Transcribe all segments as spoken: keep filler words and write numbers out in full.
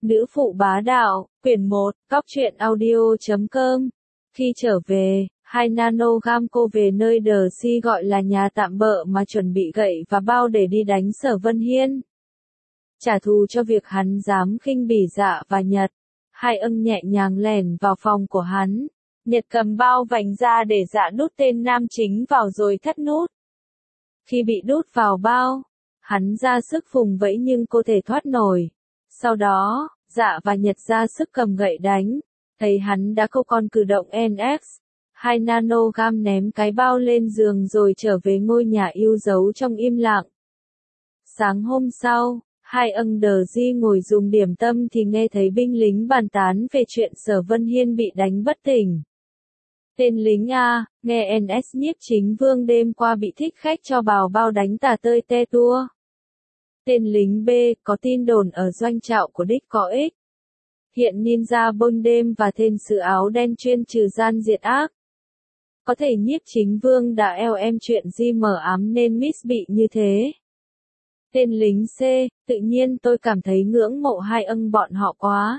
Nữ phụ bá đạo, quyển một, cóc truyện audio chấm com. Khi trở về, hai nanogam cô về nơi Đờ Si gọi là nhà tạm bợ mà chuẩn bị gậy và bao để đi đánh Sở Vân Hiên. Trả thù cho việc hắn dám khinh bỉ Dạ và Nhật. Hai ân nhẹ nhàng lẻn vào phòng của hắn. Nhật cầm bao vành ra để Dạ đút tên nam chính vào rồi thắt nút. Khi bị đút vào bao, hắn ra sức vùng vẫy nhưng cô thể thoát nổi. Sau đó, Dạ và Nhật ra sức cầm gậy đánh. Thấy hắn đã không còn cử động en ích, hai nanogam ném cái bao lên giường rồi trở về ngôi nhà yêu dấu trong im lặng. Sáng hôm sau, hai ân Đờ Di ngồi dùng điểm tâm thì nghe thấy binh lính bàn tán về chuyện Sở Vân Hiên bị đánh bất tỉnh. Tên lính A, nghe en ét nhiếp chính vương đêm qua bị thích khách cho bào bao đánh tà tơi te tua. Tên lính B, có tin đồn ở doanh trại của đích có ích. Hiện ninja bôn đêm và tên sử áo đen chuyên trừ gian diệt ác. Có thể nhiếp chính vương đã eo em chuyện gì mờ ám nên miss bị như thế. Tên lính C, tự nhiên tôi cảm thấy ngưỡng mộ hai ân bọn họ quá.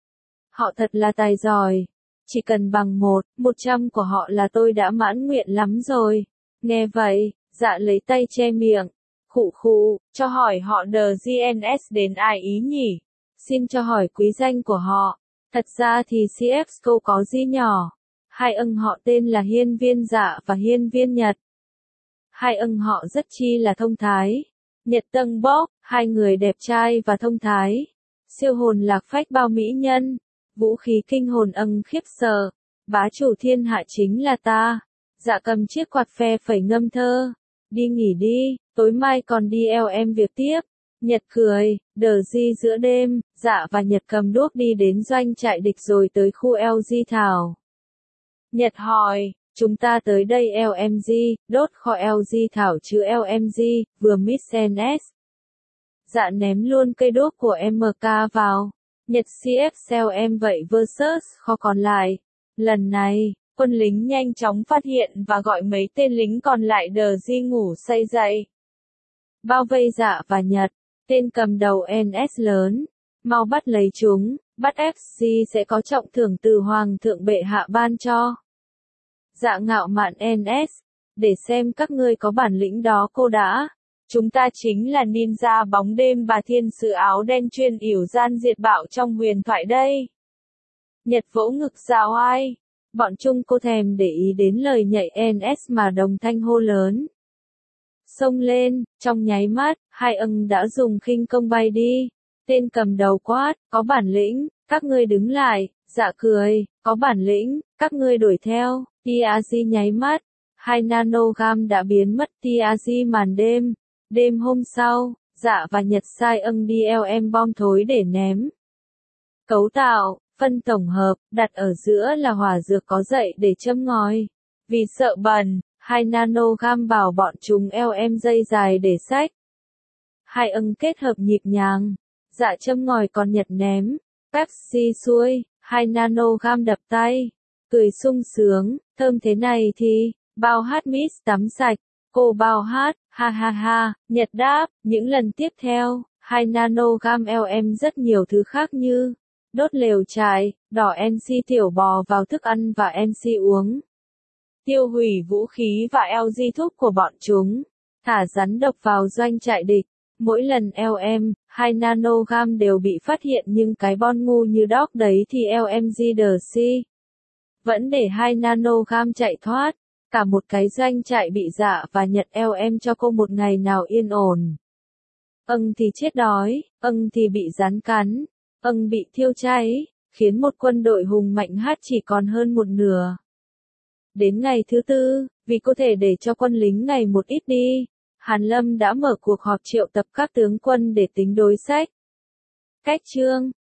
Họ thật là tài giỏi. Chỉ cần bằng một, một trăm của họ là tôi đã mãn nguyện lắm rồi. Nghe vậy, Dạ lấy tay che miệng. Khụ khụ, cho hỏi họ Đờ giê en ét đến ai ý nhỉ? Xin cho hỏi quý danh của họ. Thật ra thì xê ép cô có gì nhỏ. Hai ân họ tên là Hiên Viên Dạ và Hiên Viên Nhật. Hai ân họ rất chi là thông thái. Nhật Tân Bốc, hai người đẹp trai và thông thái. Siêu hồn lạc phách bao mỹ nhân. Vũ khí kinh hồn ân khiếp sợ. Bá chủ thiên hạ chính là ta. Dạ cầm chiếc quạt phe phẩy ngâm thơ. Đi nghỉ đi, tối mai còn đi eo em việc tiếp. Nhật cười, Đờ Di giữa đêm, Dạ và Nhật cầm đuốc đi đến doanh trại địch rồi tới khu eo di thảo. Nhật hỏi, chúng ta tới đây eo em gi, đốt kho eo di thảo chứ eo em gi, vừa miss en ét. Dạ ném luôn cây đuốc của em ca vào. Nhật xê ép xeo em vậy versus kho còn lại. Lần này, quân lính nhanh chóng phát hiện và gọi mấy tên lính còn lại Đờ Di ngủ say dậy. Bao vây Dạ và Nhật, tên cầm đầu en ét lớn, mau bắt lấy chúng, bắt ép xê sẽ có trọng thưởng từ Hoàng thượng bệ hạ ban cho. Dạ ngạo mạn en ét, để xem các ngươi có bản lĩnh đó cô đã. Chúng ta chính là ninja bóng đêm và thiên sử áo đen chuyên yểu gian diệt bạo trong huyền thoại đây. Nhật vỗ ngực rào ai. Bọn chúng cô thèm để ý đến lời nhạy en ét mà đồng thanh hô lớn. Xông lên, trong nháy mắt, hai ân đã dùng khinh công bay đi. Tên cầm đầu quát, có bản lĩnh, các ngươi đứng lại. Dạ cười, có bản lĩnh, các ngươi đuổi theo. tê a giê nháy mắt, hai nanogam đã biến mất tê a giê màn đêm. Đêm hôm sau, Dạ và Nhật sai ân đi eo em bom thối để ném. Cấu tạo, phân tổng hợp, đặt ở giữa là hỏa dược có dậy để châm ngòi. Vì sợ bẩn, hai nanogam bảo bọn chúng eo em dây dài để xách. Hai ân kết hợp nhịp nhàng. Dạ châm ngòi còn Nhật ném. Pepsi xuôi, hai nanogam đập tay. Cười sung sướng, thơm thế này thì, bao hát miss tắm sạch. Cô bao hát, ha ha ha, Nhật đáp, những lần tiếp theo, hai nanogam eo em rất nhiều thứ khác như đốt lều trại, đỏ en xê tiểu bò vào thức ăn và en xê uống. Tiêu hủy vũ khí và eo di thuốc của bọn chúng. Thả rắn độc vào doanh trại địch. Mỗi lần eo em, hai nanogam đều bị phát hiện nhưng cái bon ngu như đóc đấy thì eo em gi Đờ Si. Vẫn để hai nanogam chạy thoát. Cả một cái doanh trại bị Dạ và Nhật eo em cho cô một ngày nào yên ổn. Ân thì chết đói, ân thì bị rắn cắn, ân bị thiêu cháy, khiến một quân đội hùng mạnh hát chỉ còn hơn một nửa. Đến ngày thứ tư, vì có thể để cho quân lính ngày một ít đi, Hàn Lâm đã mở cuộc họp triệu tập các tướng quân để tính đối sách. Cách chương